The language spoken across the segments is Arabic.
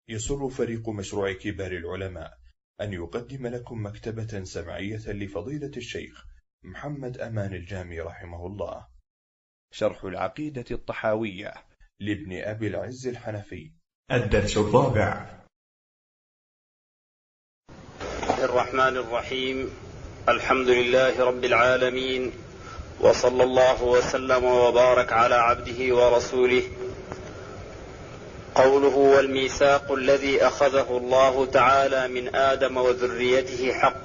يسر فريق مشروع كبار العلماء أن يقدم لكم مكتبة سمعية لفضيلة الشيخ محمد أمان الجامي رحمه الله، شرح العقيدة الطحاوية لابن أبي العز الحنفي، الدرس الرابع. الرحمن الرحيم. الحمد لله رب العالمين، وصلى الله وسلم وبارك على عبده ورسوله. قوله: والميثاق الذي أخذه الله تعالى من آدم وذريته حق.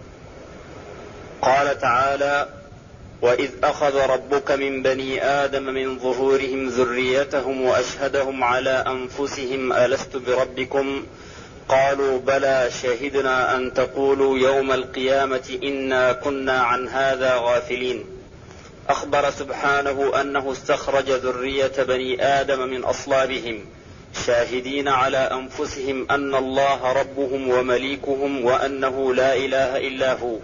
قال تعالى: وإذ أخذ ربك من بني آدم من ظهورهم ذريتهم وأشهدهم على أنفسهم ألست بربكم قالوا بلى شهدنا أن تقولوا يوم القيامة إنا كنا عن هذا غافلين. أخبر سبحانه أنه استخرج ذرية بني آدم من أصلابهم شاهدين على أنفسهم أن الله ربهم ومليكهم وأنه لا إله إلا هو.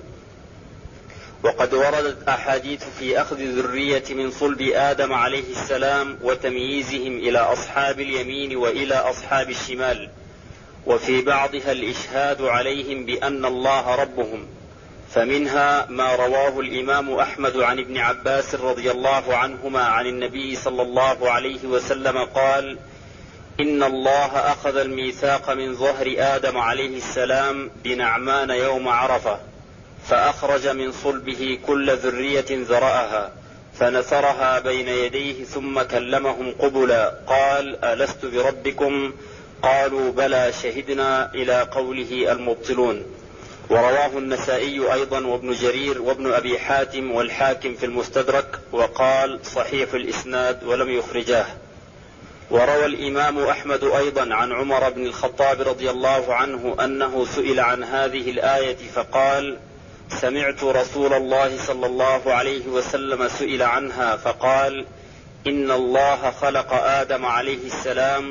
وقد وردت أحاديث في أخذ الذرية من صلب آدم عليه السلام وتمييزهم إلى أصحاب اليمين وإلى أصحاب الشمال، وفي بعضها الإشهاد عليهم بأن الله ربهم. فمنها ما رواه الإمام أحمد عن ابن عباس رضي الله عنهما عن النبي صلى الله عليه وسلم قال: إن الله أخذ الميثاق من ظهر آدم عليه السلام بنعمان يوم عرفة، فأخرج من صلبه كل ذرية ذرأها فنثرها بين يديه ثم كلمهم قبلا قال: ألست بربكم؟ قالوا بلى شهدنا، إلى قوله المبطلون. ورواه النسائي أيضا وابن جرير وابن أبي حاتم والحاكم في المستدرك، وقال صحيح الإسناد ولم يخرجاه. وروى الإمام أحمد أيضا عن عمر بن الخطاب رضي الله عنه أنه سئل عن هذه الآية فقال: سمعت رسول الله صلى الله عليه وسلم سئل عنها فقال: إن الله خلق آدم عليه السلام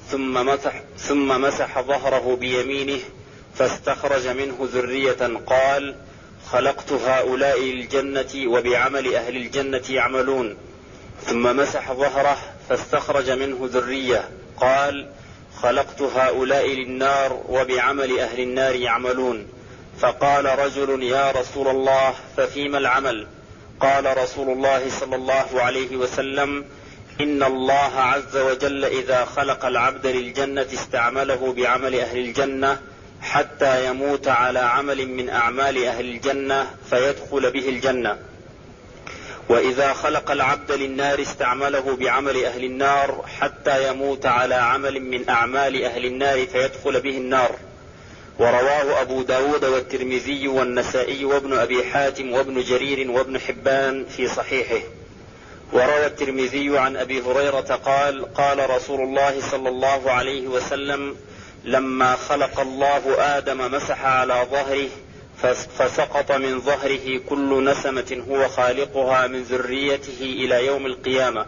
ثم مسح ظهره بيمينه فاستخرج منه ذرية قال: خلقت هؤلاء للجنة وبعمل أهل الجنة يعملون. ثم مسح ظهره فاستخرج منه ذرية قال: خلقت هؤلاء للنار وبعمل أهل النار يعملون. فقال رجل: يا رسول الله ففيما العمل؟ قال رسول الله صلى الله عليه وسلم: إن الله عز وجل إذا خلق العبد للجنة استعمله بعمل أهل الجنة حتى يموت على عمل من أعمال أهل الجنة فيدخل به الجنة، وإذا خلق العبد للنار استعمله بعمل أهل النار حتى يموت على عمل من أعمال أهل النار فيدخل به النار. ورواه أبو داود والترمذي والنسائي وابن أبي حاتم وابن جرير وابن حبان في صحيحه. وروى الترمذي عن أبي هريرة قال: قال رسول الله صلى الله عليه وسلم: لما خلق الله آدم مسح على ظهره فسقط من ظهره كل نسمة هو خالقها من ذريته إلى يوم القيامة،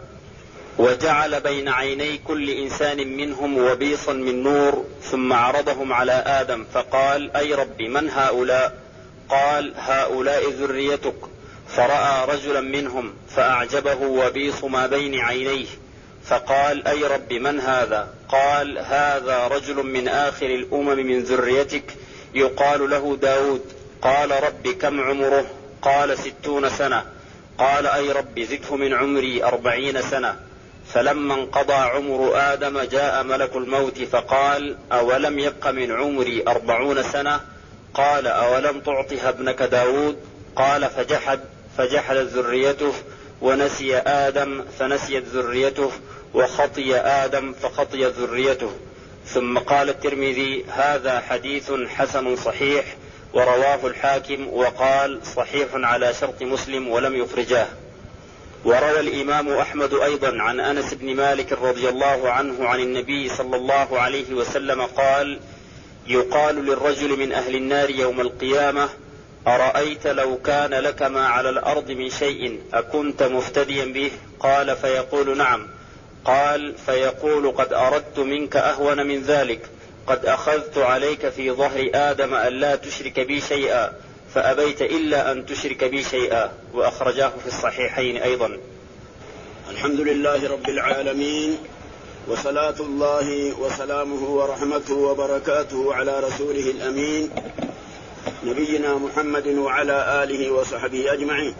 وجعل بين عيني كل إنسان منهم وبيصا من نور، ثم عرضهم على آدم فقال: أي رب من هؤلاء؟ قال: هؤلاء ذريتك. فرأى رجلا منهم فأعجبه وبيص ما بين عينيه فقال: أي رب من هذا؟ قال: هذا رجل من آخر الأمم من ذريتك يقال له داود. قال: رب كم عمره؟ قال: 60 سنة. قال: أي رب زده من عمري 40 سنة. فلما انقضى عمر آدم جاء ملك الموت فقال: أولم يبق من عمري 40 سنة؟ قال: أولم تعطها ابنك داود؟ قال: فجحدت ذريته، ونسي آدم فنسيت ذريته، وخطي آدم فخطيت ذريته. ثم قال الترمذي: هذا حديث حسن صحيح، ورواه الحاكم وقال صحيح على شرط مسلم ولم يخرجاه. وروى الإمام أحمد أيضا عن أنس بن مالك رضي الله عنه عن النبي صلى الله عليه وسلم قال: يقال للرجل من أهل النار يوم القيامة: أرأيت لو كان لك ما على الأرض من شيء أكنت مفتديا به؟ قال: فيقول: نعم. قال: فيقول: قد أردت منك أهون من ذلك، قد أخذت عليك في ظهر آدم أن لا تشرك بي شيئا فأبيت إلا أن تشرك بي شيئا. وأخرجاه في الصحيحين أيضا. الحمد لله رب العالمين، وصلاة الله وسلامه ورحمته وبركاته على رسوله الأمين نبينا محمد وعلى آله وصحبه أجمعين.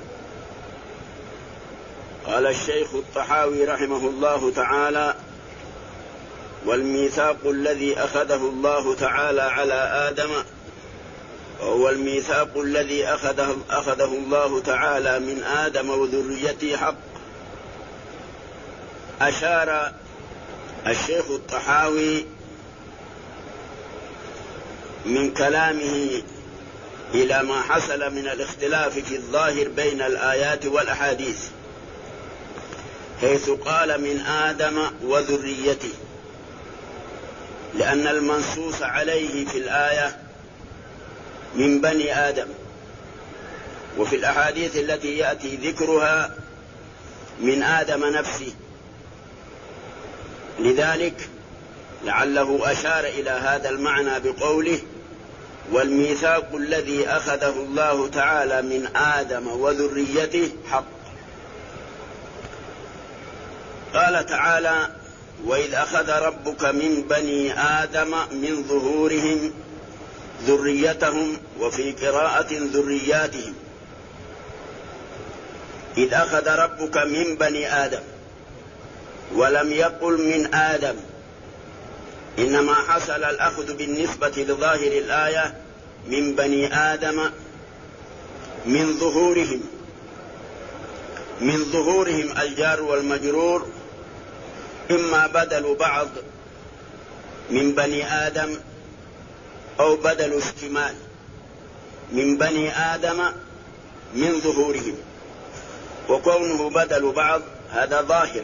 قال الشيخ الطحاوي رحمه الله تعالى: والميثاق الذي أخذه الله تعالى على آدم وهو الميثاق الذي أخذه الله تعالى من آدم وذريته حق. أشار الشيخ الطحاوي من كلامه إلى ما حصل من الاختلاف في الظاهر بين الآيات والأحاديث، حيث قال من آدم وذريته، لأن المنصوص عليه في الآية من بني آدم، وفي الأحاديث التي يأتي ذكرها من آدم نفسه. لذلك لعله أشار إلى هذا المعنى بقوله: والميثاق الذي أخذه الله تعالى من آدم وذريته حق. قال تعالى: وإذ أخذ ربك من بني آدم من ظهورهم ذريتهم، وفي قراءة ذرياتهم. إذ أخذ ربك من بني آدم، ولم يقل من آدم، إنما حصل الأخذ بالنسبة لظاهر الآية من بني آدم من ظهورهم. من ظهورهم الجار والمجرور إما بدل بعض من بني آدم أو بدل اشتمال من بني آدم من ظهورهم، وكونه بدل بعض هذا ظاهر،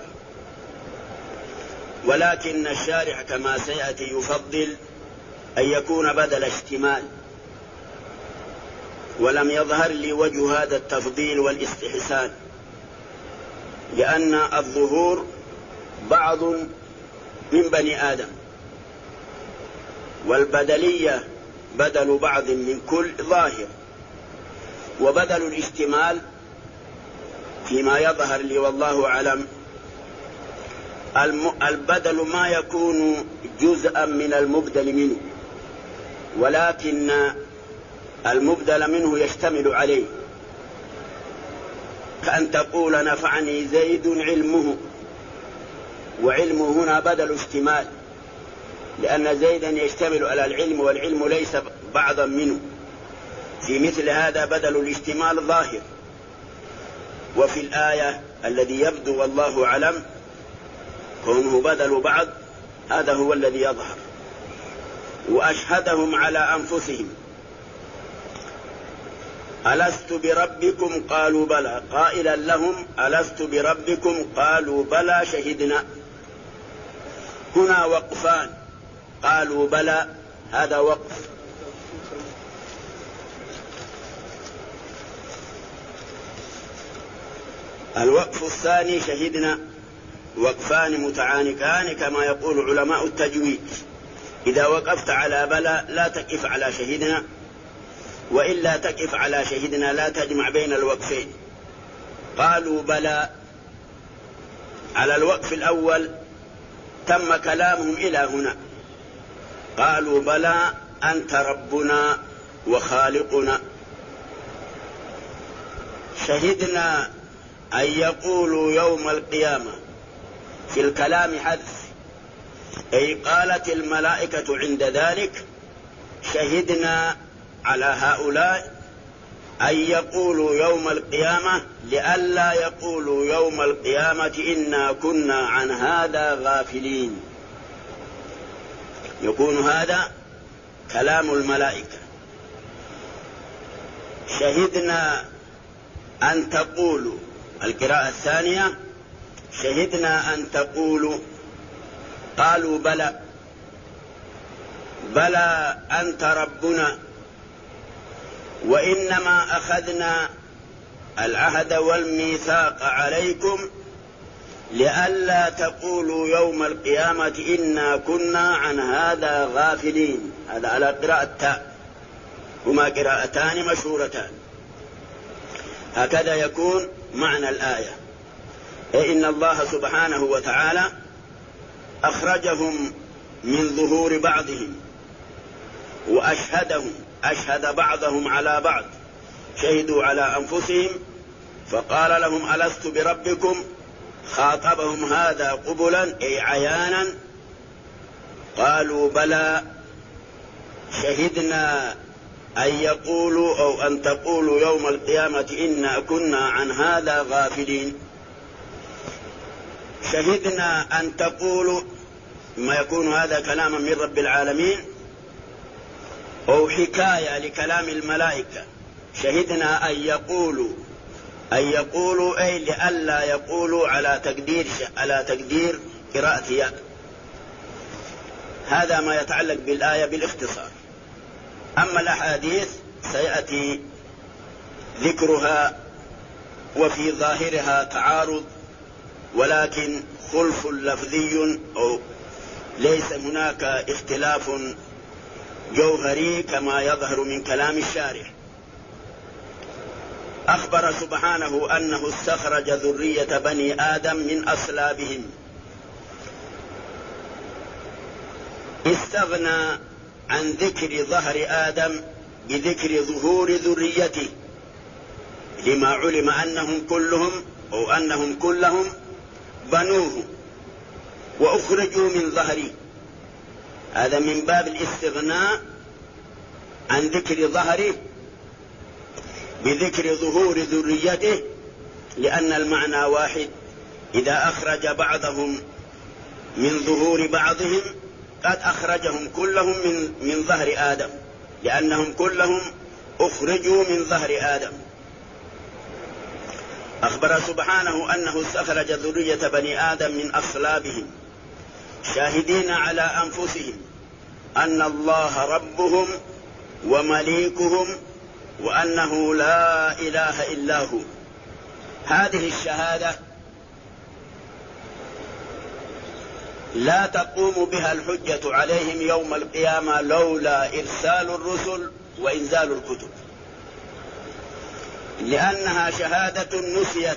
ولكن الشارع كما سيأتي يفضل أن يكون بدل اشتمال، ولم يظهر لي وجه هذا التفضيل والاستحسان، لأن الظهور بعض من بني آدم، والبدلية بدل بعض من كل ظاهر، وبدل الاشتمال فيما يظهر لي والله أعلم البدل ما يكون جزءا من المبدل منه، ولكن المبدل منه يشتمل عليه، كأن تقول نفعني زيد علمه، وعلمه هنا بدل اشتمال، لأن زيدا يشتمل على العلم، والعلم ليس بعضا منه. في مثل هذا بدل الاشتمال ظاهر. وفي الآية الذي يبدو والله أعلم كونه بدل بعض، هذا هو الذي يظهر. وأشهدهم على أنفسهم ألست بربكم قالوا بلى، قائلا لهم ألست بربكم قالوا بلى شهدنا. هنا وقفان، قالوا بلى هذا وقف، الوقف الثاني شهدنا، وقفان متعانقان كما يقول علماء التجويد. إذا وقفت على بلى لا تقف على شهدنا، وإلا تقف على شهدنا، لا تجمع بين الوقفين. قالوا بلى على الوقف الأول تم كلامهم إلى هنا، قالوا بلى أنت ربنا وخالقنا. شهدنا أن يقولوا يوم القيامة، في الكلام حذف، أي قالت الملائكة عند ذلك شهدنا على هؤلاء أن يقولوا يوم القيامة، لئلا يقولوا يوم القيامة إنا كنا عن هذا غافلين. يكون هذا كلام الملائكة. شهدنا أن تقولوا، القراءة الثانية شهدنا أن تقولوا، قالوا بلى بلى أنت ربنا، وإنما أخذنا العهد والميثاق عليكم لئلا تقولوا يوم القيامة إنا كنا عن هذا غافلين. هذا على قراءة التاء، هما قراءتان مشهورتان. هكذا يكون معنى الآية، أي إن الله سبحانه وتعالى أخرجهم من ظهور بعضهم وأشهدهم، أشهد بعضهم على بعض، شهدوا على أنفسهم، فقال لهم ألست بربكم؟ خاطبهم هذا قبلا أي عيانا، قالوا بلى شهدنا أن يقولوا أو أن تقولوا يوم القيامة إنا كنا عن هذا غافلين. شهدنا أن تقولوا، ما يكون هذا كلاما من رب العالمين أو حكاية لكلام الملائكة. شهدنا أن يقولوا أي لئلا يقولوا على تقدير قراءة ياء. هذا ما يتعلق بالآية بالاختصار. أما الأحاديث سيأتي ذكرها وفي ظاهرها تعارض، ولكن خلف لفظي أو ليس هناك اختلاف جوهري كما يظهر من كلام الشارح. أخبر سبحانه أنه استخرج ذرية بني آدم من أصلابهم. استغنى عن ذكر ظهر آدم بذكر ظهور ذريته، لما علم أنهم كلهم بنوه وأخرجوا من ظهره. هذا من باب الاستغناء عن ذكر ظهره بذكر ظهور ذريته، لأن المعنى واحد. إذا أخرج بعضهم من ظهور بعضهم قد أخرجهم كلهم من ظهر آدم، لأنهم كلهم أخرجوا من ظهر آدم. أخبر سبحانه أنه استخرج ذرية بني آدم من أصلابهم، شاهدين على أنفسهم أن الله ربهم ومليكهم وأنه لا إله إلا هو. هذه الشهادة لا تقوم بها الحجة عليهم يوم القيامة لولا إرسال الرسل وإنزال الكتب، لأنها شهادة نسيت،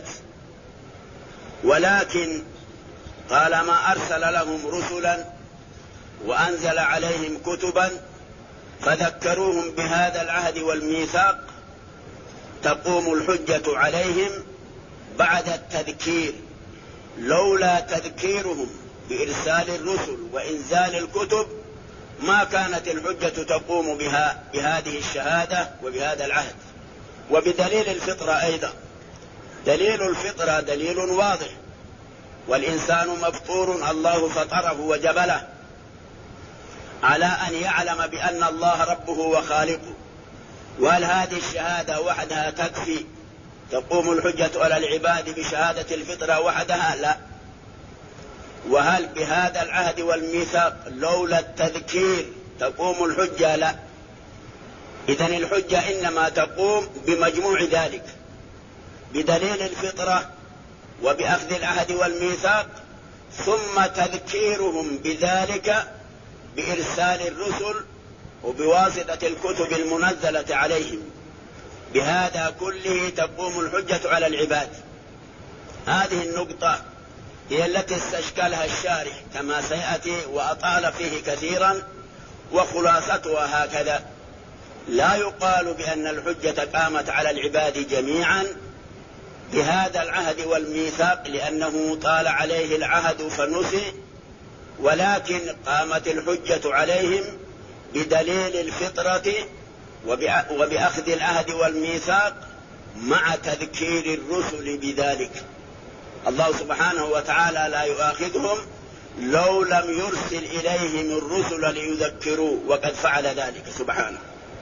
ولكن طالما أرسل لهم رسلا وأنزل عليهم كتبا فذكروهم بهذا العهد والميثاق تقوم الحجة عليهم بعد التذكير. لولا تذكيرهم بإرسال الرسل وإنزال الكتب ما كانت الحجة تقوم بهذه الشهادة وبهذا العهد. وبدليل الفطرة أيضا، دليل الفطرة دليل واضح، والإنسان مفطور الله فطره وجبله على أن يعلم بأن الله ربه وخالقه. وهل هذه الشهادة وحدها تكفي؟ تقوم الحجة على العباد بشهادة الفطرة وحدها؟ لا. وهل بهذا العهد والميثاق لولا التذكير تقوم الحجة؟ لا. إذن الحجة إنما تقوم بمجموع ذلك، بدليل الفطرة وبأخذ العهد والميثاق، ثم تذكيرهم بذلك بإرسال الرسل وبواسطة الكتب المنزلة عليهم. بهذا كله تقوم الحجة على العباد. هذه النقطة هي التي استشكلها الشارح كما سيأتي وأطال فيه كثيرا، وخلاصتها هكذا: لا يقال بأن الحجة قامت على العباد جميعا بهذا العهد والميثاق لأنه طال عليه العهد فنسي، ولكن قامت الحجة عليهم بدليل الفطرة وبأخذ العهد والميثاق مع تذكير الرسل بذلك. الله سبحانه وتعالى لا يؤاخذهم لو لم يرسل إليهم الرسل ليذكروا، وقد فعل ذلك سبحانه.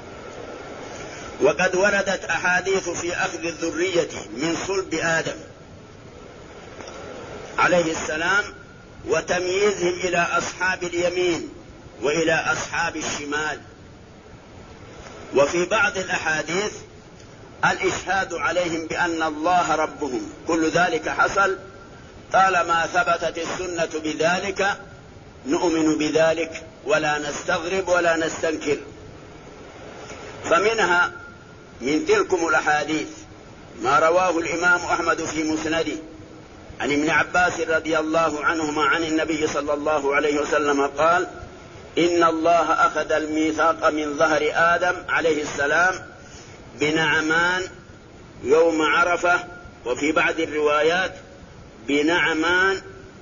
وقد وردت أحاديث في أخذ الذرية من صلب آدم عليه السلام وتمييزهم إلى أصحاب اليمين وإلى أصحاب الشمال. وفي بعض الأحاديث الإشهاد عليهم بأن الله ربهم. كل ذلك حصل طالما ثبتت السنة بذلك نؤمن بذلك ولا نستغرب ولا نستنكر. فمنها من تلكم الأحاديث ما رواه الإمام أحمد في مسنده عن ابن عباس رضي الله عنهما عن النبي صلى الله عليه وسلم قال: إن الله أخذ الميثاق من ظهر آدم عليه السلام بنعمان يوم عرفة، وفي بعض الروايات بنعمان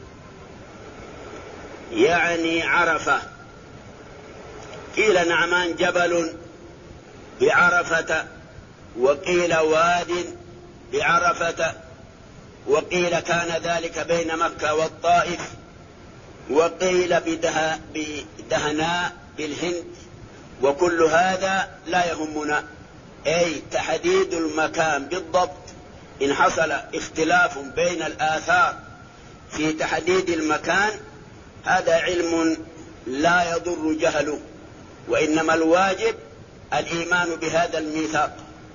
يعني عرفة. قيل نعمان جبل بعرفة، وقيل واد بعرفة، وقيل كان ذلك بين مكة والطائف، وقيل بدهناء بالهند. وكل هذا لا يهمنا، أي تحديد المكان بالضبط. إن حصل اختلاف بين الآثار في تحديد المكان هذا علم لا يضر جهله، وإنما الواجب الإيمان بهذا الميثاق.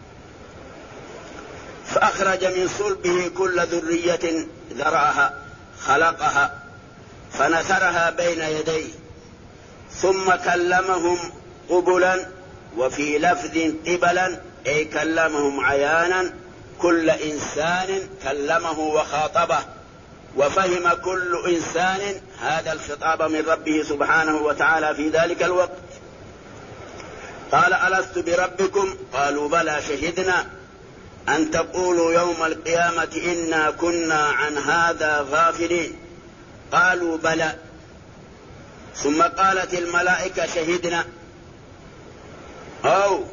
فأخرج من صلبه كل ذرية ذرعها، خلقها فنثرها بين يديه، ثم كلمهم قبلا، وفي لفظ قبلا أي كلمهم عيانا، كل إنسان كلمه وخاطبه، وفهم كل إنسان هذا الخطاب من ربه سبحانه وتعالى في ذلك الوقت. قال: ألست بربكم؟ قالوا: بلى، شهدنا أن تقولوا يوم القيامة إنا كنا عن هذا غافلين. قالوا: بلى. ثم قالت الملائكة: شهدنا، أو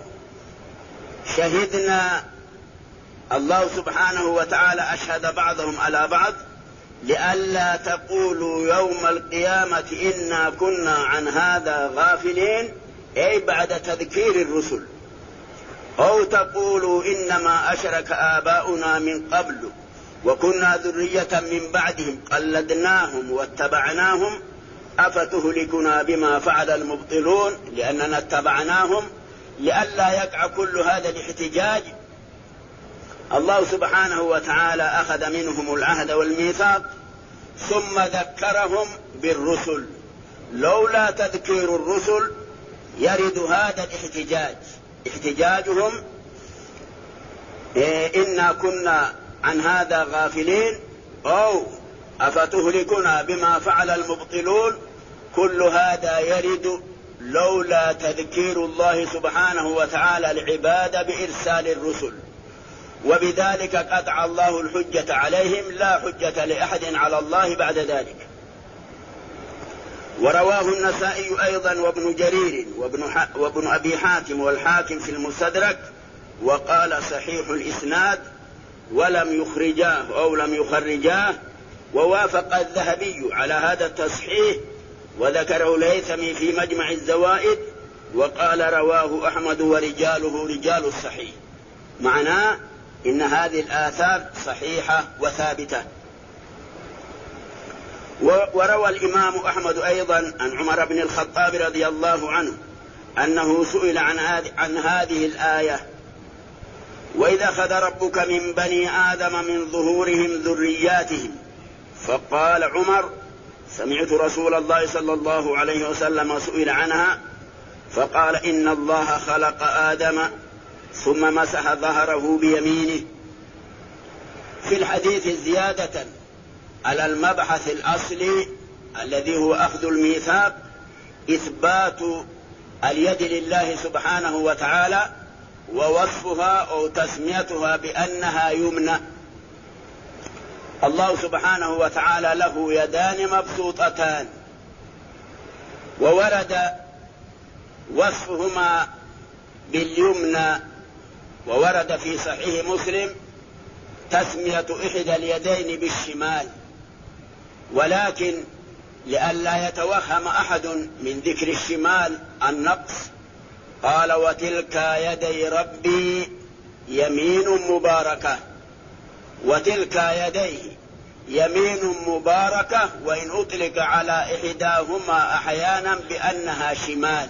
شهدنا. الله سبحانه وتعالى أشهد بعضهم على بعض لئلا تقولوا يوم القيامة إنا كنا عن هذا غافلين، أي بعد تذكير الرسل، أو تقولوا إنما أشرك آباؤنا من قبل وكنا ذرية من بعدهم قلدناهم واتبعناهم أفتهلكنا بما فعل المبطلون، لأننا اتبعناهم لئلا يقع كل هذا الاحتجاج. الله سبحانه وتعالى أخذ منهم العهد والميثاق ثم ذكرهم بالرسل. لولا تذكير الرسل يرد هذا الاحتجاج، احتجاجهم إنا كنا عن هذا غافلين، أو أفتهلكنا بما فعل المبطلون. كل هذا يرد لولا تذكير الله سبحانه وتعالى العباد بإرسال الرسل، وبذلك قطع الله الحجة عليهم، لا حجة لأحد على الله بعد ذلك. ورواه النسائي أيضا وابن جرير وابن أبي حاتم والحاكم في المستدرك، وقال صحيح الإسناد، ولم يخرجاه أو لم يخرجاه، ووافق الذهبي على هذا التصحيح، وذكره الهيثمي في مجمع الزوائد، وقال رواه أحمد ورجاله رجال الصحيح. معناه إن هذه الآثار صحيحة وثابتة. وروى الإمام أحمد أيضا عن عمر بن الخطاب رضي الله عنه أنه سئل عن هذه الآية: وإذا أخذ ربك من بني آدم من ظهورهم ذرياتهم، فقال عمر: سمعت رسول الله صلى الله عليه وسلم سئل عنها فقال: إن الله خلق آدم ثم مسح ظهره بيمينه. في الحديث زيادة على المبحث الأصلي الذي هو أخذ الميثاق، إثبات اليد لله سبحانه وتعالى، ووصفها أو تسميتها بأنها يمنى. الله سبحانه وتعالى له يدان مبسوطتان، وورد وصفهما باليمنى، وورد في صحيح مسلم تسمية إحدى اليدين بالشمال، ولكن لئلا يتوهم أحد من ذكر الشمال النقص قال: وتلك يدي ربي يمين مباركة. وتلك يديه يمين مباركة، وإن أطلق على إحداهما أحيانا بأنها شمال.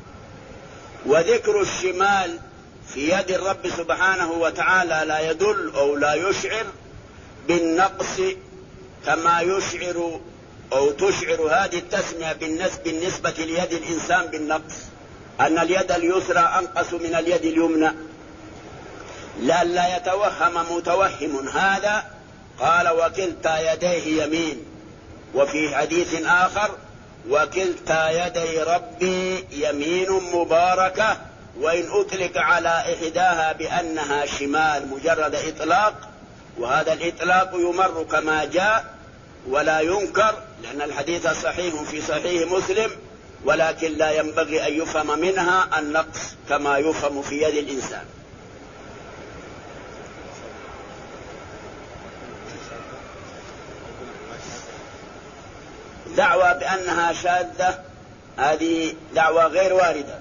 وذكر الشمال في يد الرب سبحانه وتعالى لا يدل أو لا يشعر بالنقص كما يشعر أو تشعر هذه التسمية بالنسبة ليد الإنسان بالنقص، أن اليد اليسرى أنقص من اليد اليمنى. لا يتوهم متوهم هذا قال وكلتا يديه يمين. وفي حديث آخر وكلتا يدي ربي يمين مباركة، وإن أطلق على إحداها بأنها شمال مجرد إطلاق، وهذا الإطلاق يمر كما جاء ولا ينكر، لأن الحديث صحيح في صحيح مسلم، ولكن لا ينبغي أن يفهم منها النقص كما يفهم في يد الإنسان. دعوى بأنها شاذة هذه دعوى غير واردة،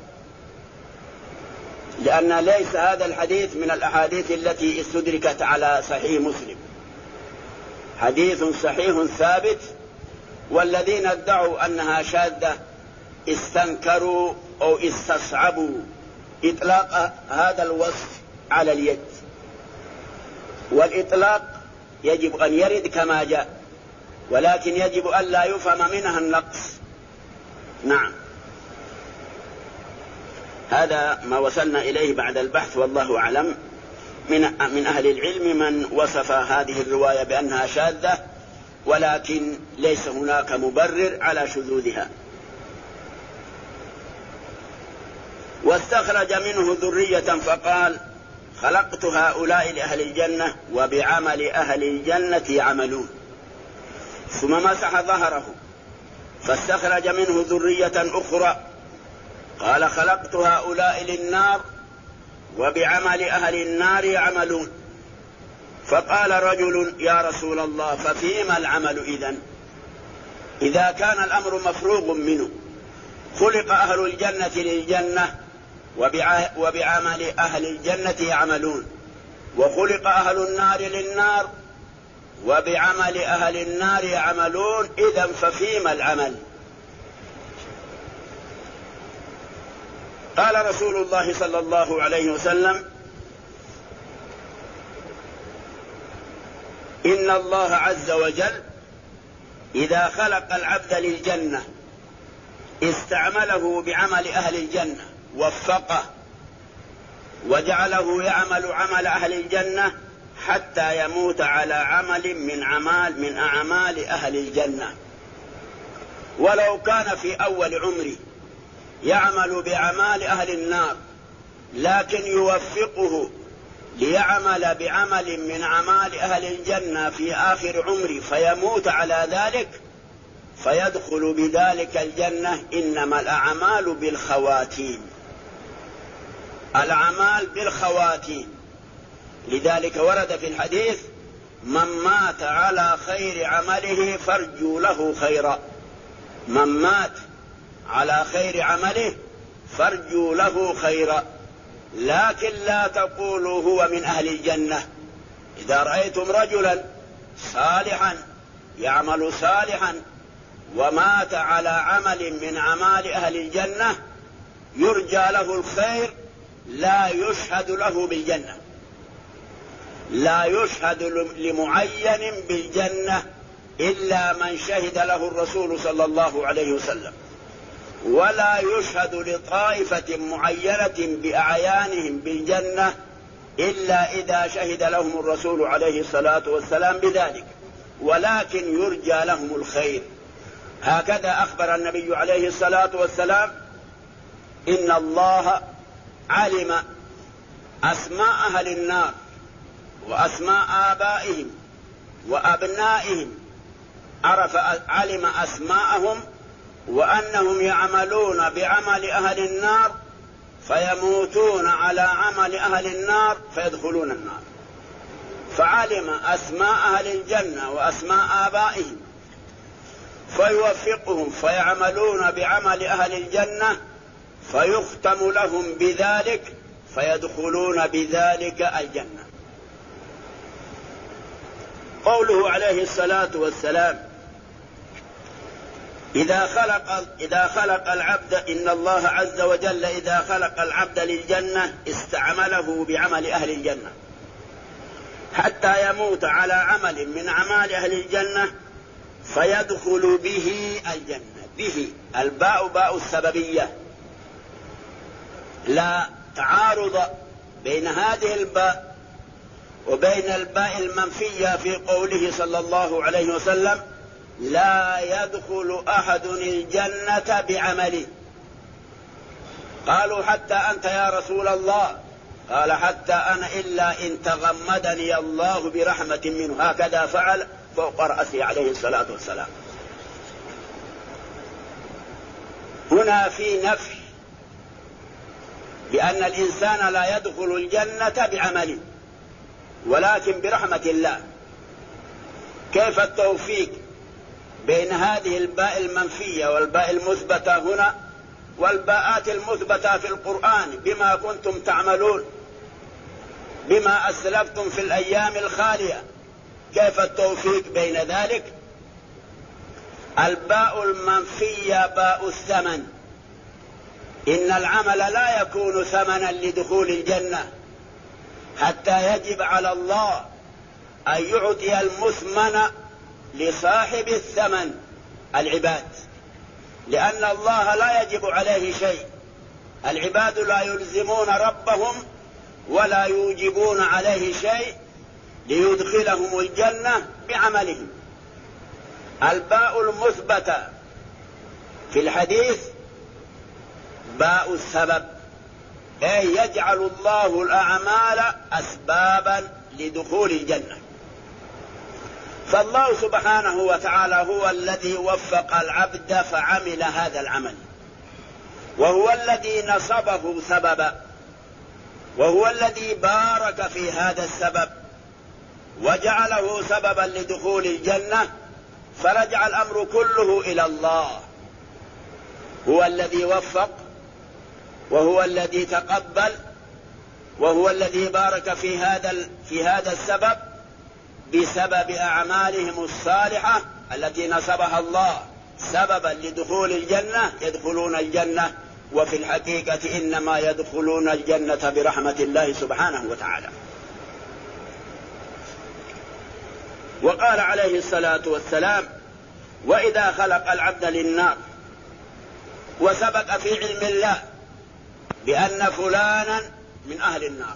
لأن ليس هذا الحديث من الأحاديث التي استدركت على صحيح مسلم، حديث صحيح ثابت، والذين ادعوا أنها شاذة استنكروا أو استصعبوا إطلاق هذا الوصف على اليد، والإطلاق يجب أن يرد كما جاء، ولكن يجب أن لا يفهم منها النقص. نعم، هذا ما وصلنا إليه بعد البحث، والله أعلم. من أهل العلم من وصف هذه الرواية بأنها شاذة، ولكن ليس هناك مبرر على شذوذها. واستخرج منه ذرية فقال خلقت هؤلاء لأهل الجنة وبعمل أهل الجنة يعملون، ثم مسح ظهره فاستخرج منه ذرية أخرى قال خلقت هؤلاء للنار وبعمل أهل النار يعملون. فقال رجل يا رسول الله ففيما العمل إذن؟ إذا كان الأمر مفروغ منه، خلق أهل الجنة للجنة وبعمل أهل الجنة يعملون، وخلق أهل النار للنار وبعمل أهل النار يعملون، إذن ففيما العمل؟ قال رسول الله صلى الله عليه وسلم إن الله عز وجل إذا خلق العبد للجنة استعمله بعمل أهل الجنة، وفقه وجعله يعمل عمل أهل الجنة حتى يموت على عمل من أعمال أهل الجنة، ولو كان في أول عمره يعمل بأعمال أهل النار، لكن يوفقه ليعمل بعمل من أعمال أهل الجنة في آخر عمره فيموت على ذلك، فيدخل بذلك الجنة. إنما الأعمال بالخواتيم، الأعمال بالخواتيم. لذلك ورد في الحديث من مات على خير عمله فارجوا له خيرا، من مات على خير عمله فارجوا له خيرا، لكن لا تقولوا هو من أهل الجنة. إذا رأيتم رجلا صالحا يعمل صالحا ومات على عمل من أعمال أهل الجنة يرجى له الخير، لا يشهد له بالجنة، لا يشهد لمعين بالجنة إلا من شهد له الرسول صلى الله عليه وسلم، ولا يشهد لطائفة معينة بأعيانهم بالجنة إلا إذا شهد لهم الرسول عليه الصلاة والسلام بذلك، ولكن يرجى لهم الخير. هكذا أخبر النبي عليه الصلاة والسلام إن الله علم أسماء أهل النار وأسماء آبائهم وأبنائهم، علم أسماءهم وأنهم يعملون بعمل أهل النار فيموتون على عمل أهل النار فيدخلون النار، فعلم أسماء أهل الجنة وأسماء آبائهم فيوفقهم فيعملون بعمل أهل الجنة فيختم لهم بذلك فيدخلون بذلك الجنة. قوله عليه الصلاة والسلام إذا خلق العبد، إن الله عز وجل إذا خلق العبد للجنة استعمله بعمل أهل الجنة حتى يموت على عمل من أعمال أهل الجنة فيدخل به الجنة. به الباء باء السببية، لا تعارض بين هذه الباء وبين الباء المنفية في قوله صلى الله عليه وسلم: لا يدخل أحد الجنة بعمله. قالوا: حتى أنت يا رسول الله؟ قال: حتى أنا إلا إن تغمدني الله برحمة منه. هكذا فعل فوق رأسه عليه الصلاة والسلام. هنا في نفي بأن الإنسان لا يدخل الجنة بعمله ولكن برحمة الله. كيف التوفيق بين هذه الباء المنفية والباء المثبتة هنا والباءات المثبتة في القرآن؟ بما كنتم تعملون، بما أسلفتم في الأيام الخالية. كيف التوفيق بين ذلك؟ الباء المنفية باء الثمن. إن العمل لا يكون ثمنا لدخول الجنة، حتى يجب على الله أن يعطي المثمن لصاحب الثمن، العباد، لأن الله لا يجب عليه شيء. العباد لا يلزمون ربهم ولا يوجبون عليه شيء ليدخلهم الجنة بعملهم. الباء المثبتة في الحديث باء السبب، أي يجعل الله الأعمال أسبابا لدخول الجنة. فالله سبحانه وتعالى هو الذي وفق العبد فعمل هذا العمل، وهو الذي نصبه سببا، وهو الذي بارك في هذا السبب وجعله سببا لدخول الجنة. فرجع الأمر كله إلى الله، هو الذي وفق، وهو الذي تقبل، وهو الذي بارك في هذا السبب بسبب أعمالهم الصالحة التي نصبها الله سببا لدخول الجنة. يدخلون الجنة، وفي الحقيقة إنما يدخلون الجنة برحمة الله سبحانه وتعالى. وقال عليه الصلاة والسلام: وإذا خلق العبد للنار، وسبق في علم الله بأن فلانا من أهل النار،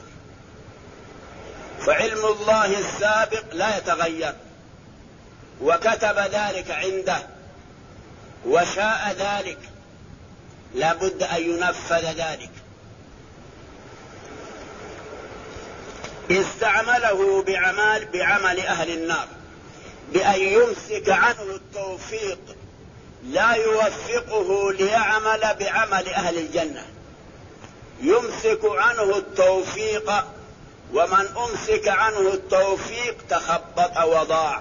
فعلم الله السابق لا يتغير، وكتب ذلك عنده وشاء ذلك، لا بد أن ينفذ ذلك. استعمله بعمل أهل النار بأن يمسك عنه التوفيق، لا يوفقه ليعمل بعمل أهل الجنة. يمسك عنه التوفيق، ومن أمسك عنه التوفيق تخبط وضاع،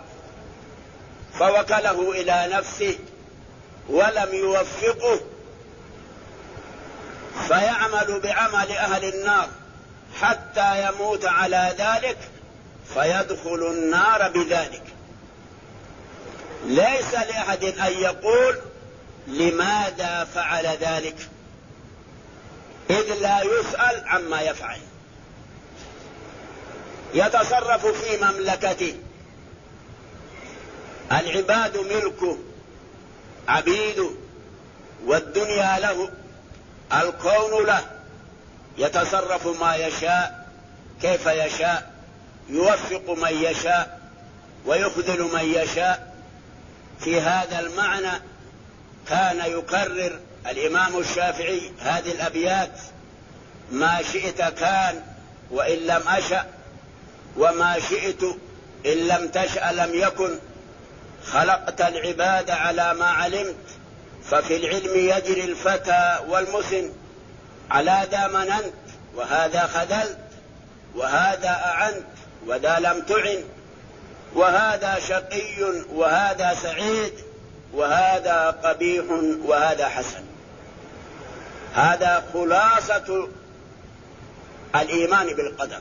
فوكله إلى نفسه ولم يوفقه، فيعمل بعمل أهل النار حتى يموت على ذلك فيدخل النار بذلك. ليس لأحد أن يقول لماذا فعل ذلك، إذ لا يسأل عما يفعل. يتصرف في مملكته، العباد ملكه، عبيده، والدنيا له، الكون له، يتصرف ما يشاء كيف يشاء، يوفق من يشاء ويخذل من يشاء. في هذا المعنى كان يكرر الإمام الشافعي هذه الأبيات: ما شئت كان وإن لم أشأ، وما شئت إن لم تشأ لم يكن، خلقت العباد على ما علمت، ففي العلم يجري الفتى والمسن، على ذا مننت وهذا خذلت، وهذا أعنت وذا لم تعن، وهذا شقي وهذا سعيد، وهذا قبيح وهذا حسن. هذا خلاصة الإيمان بالقدر.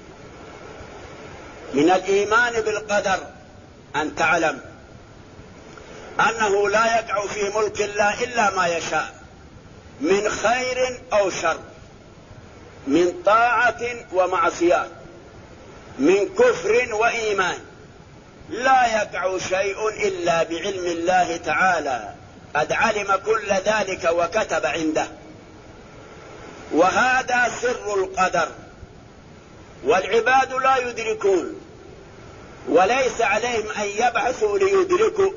من الإيمان بالقدر أن تعلم أنه لا يقع في ملك الله إلا ما يشاء، من خير أو شر، من طاعة ومعصية، من كفر وإيمان. لا يقع شيء إلا بعلم الله تعالى، قد علم كل ذلك وكتب عنده. وهذا سر القدر، والعباد لا يدركون، وليس عليهم أن يبحثوا ليدركوا.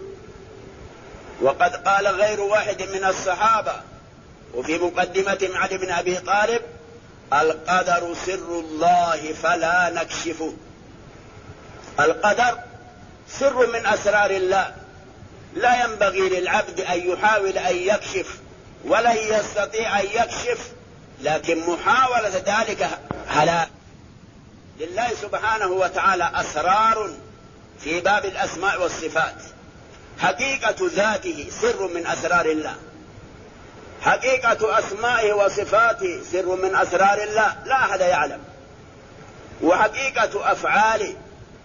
وقد قال غير واحد من الصحابة وفي مقدمة علي بن أبي طالب: القدر سر الله فلا نكشفه. القدر سر من أسرار الله، لا ينبغي للعبد أن يحاول أن يكشف، ولا يستطيع أن يكشف، لكن محاولة ذلك هلاك. لله سبحانه وتعالى أسرار في باب الأسماء والصفات. حقيقة ذاته سر من أسرار الله، حقيقة أسمائه وصفاته سر من أسرار الله لا أحد يعلم، وحقيقة أفعاله،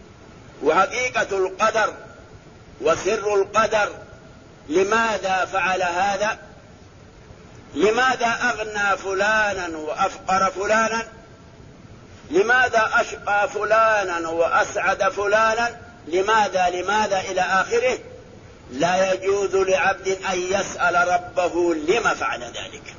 وحقيقة القدر وسر القدر. لماذا فعل هذا؟ لماذا أغنى فلانا وأفقر فلانا؟ لماذا أشقى فلانا وأسعد فلانا؟ لماذا إلى آخره. لا يجوز لعبد أن يسأل ربه لما فعل ذلك،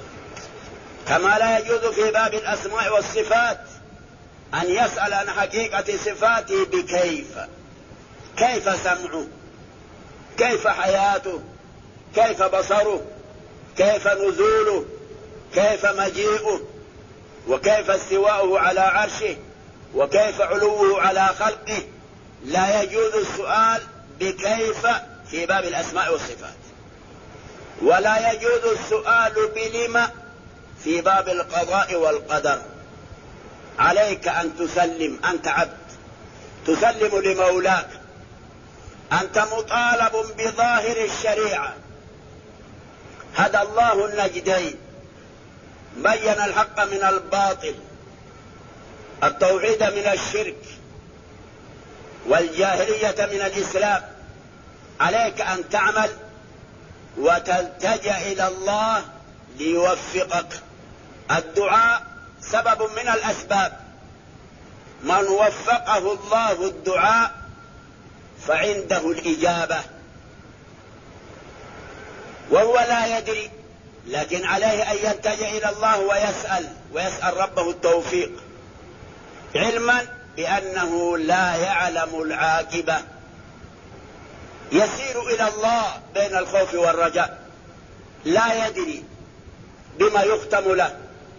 كما لا يجوز في باب الأسماء والصفات أن يسأل عن حقيقة صفاته بكيف. كيف سمعه، كيف حياته، كيف بصره، كيف نزوله، كيف مجيئه، وكيف استواؤه على عرشه، وكيف علوه على خلقه. لا يجوز السؤال بكيف في باب الأسماء والصفات، ولا يجوز السؤال بلما في باب القضاء والقدر. عليك أن تسلم، أنت عبد تسلم لمولاك، أنت مطالب بظاهر الشريعة. هدى الله النجدين، بين الحق من الباطل، التوحيد من الشرك، والجاهلية من الإسلام. عليك أن تعمل وتلتجأ إلى الله ليوفقك. الدعاء سبب من الأسباب، من وفقه الله الدعاء فعنده الإجابة، وهو لا يدري، لكن عليه أن يلتجأ إلى الله ويسأل ربه التوفيق، علما بأنه لا يعلم العاقبة. يسير إلى الله بين الخوف والرجاء، لا يدري بما يختم له،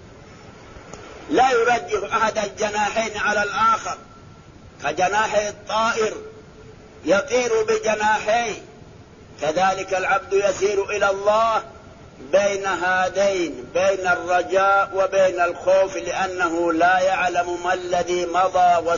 لا يرجح أحد الجناحين على الآخر، كجناحي الطائر يطير بجناحيه، كذلك العبد يسير إلى الله بين هذين، بين الرجاء وبين الخوف، لأنه لا يعلم ما الذي مضى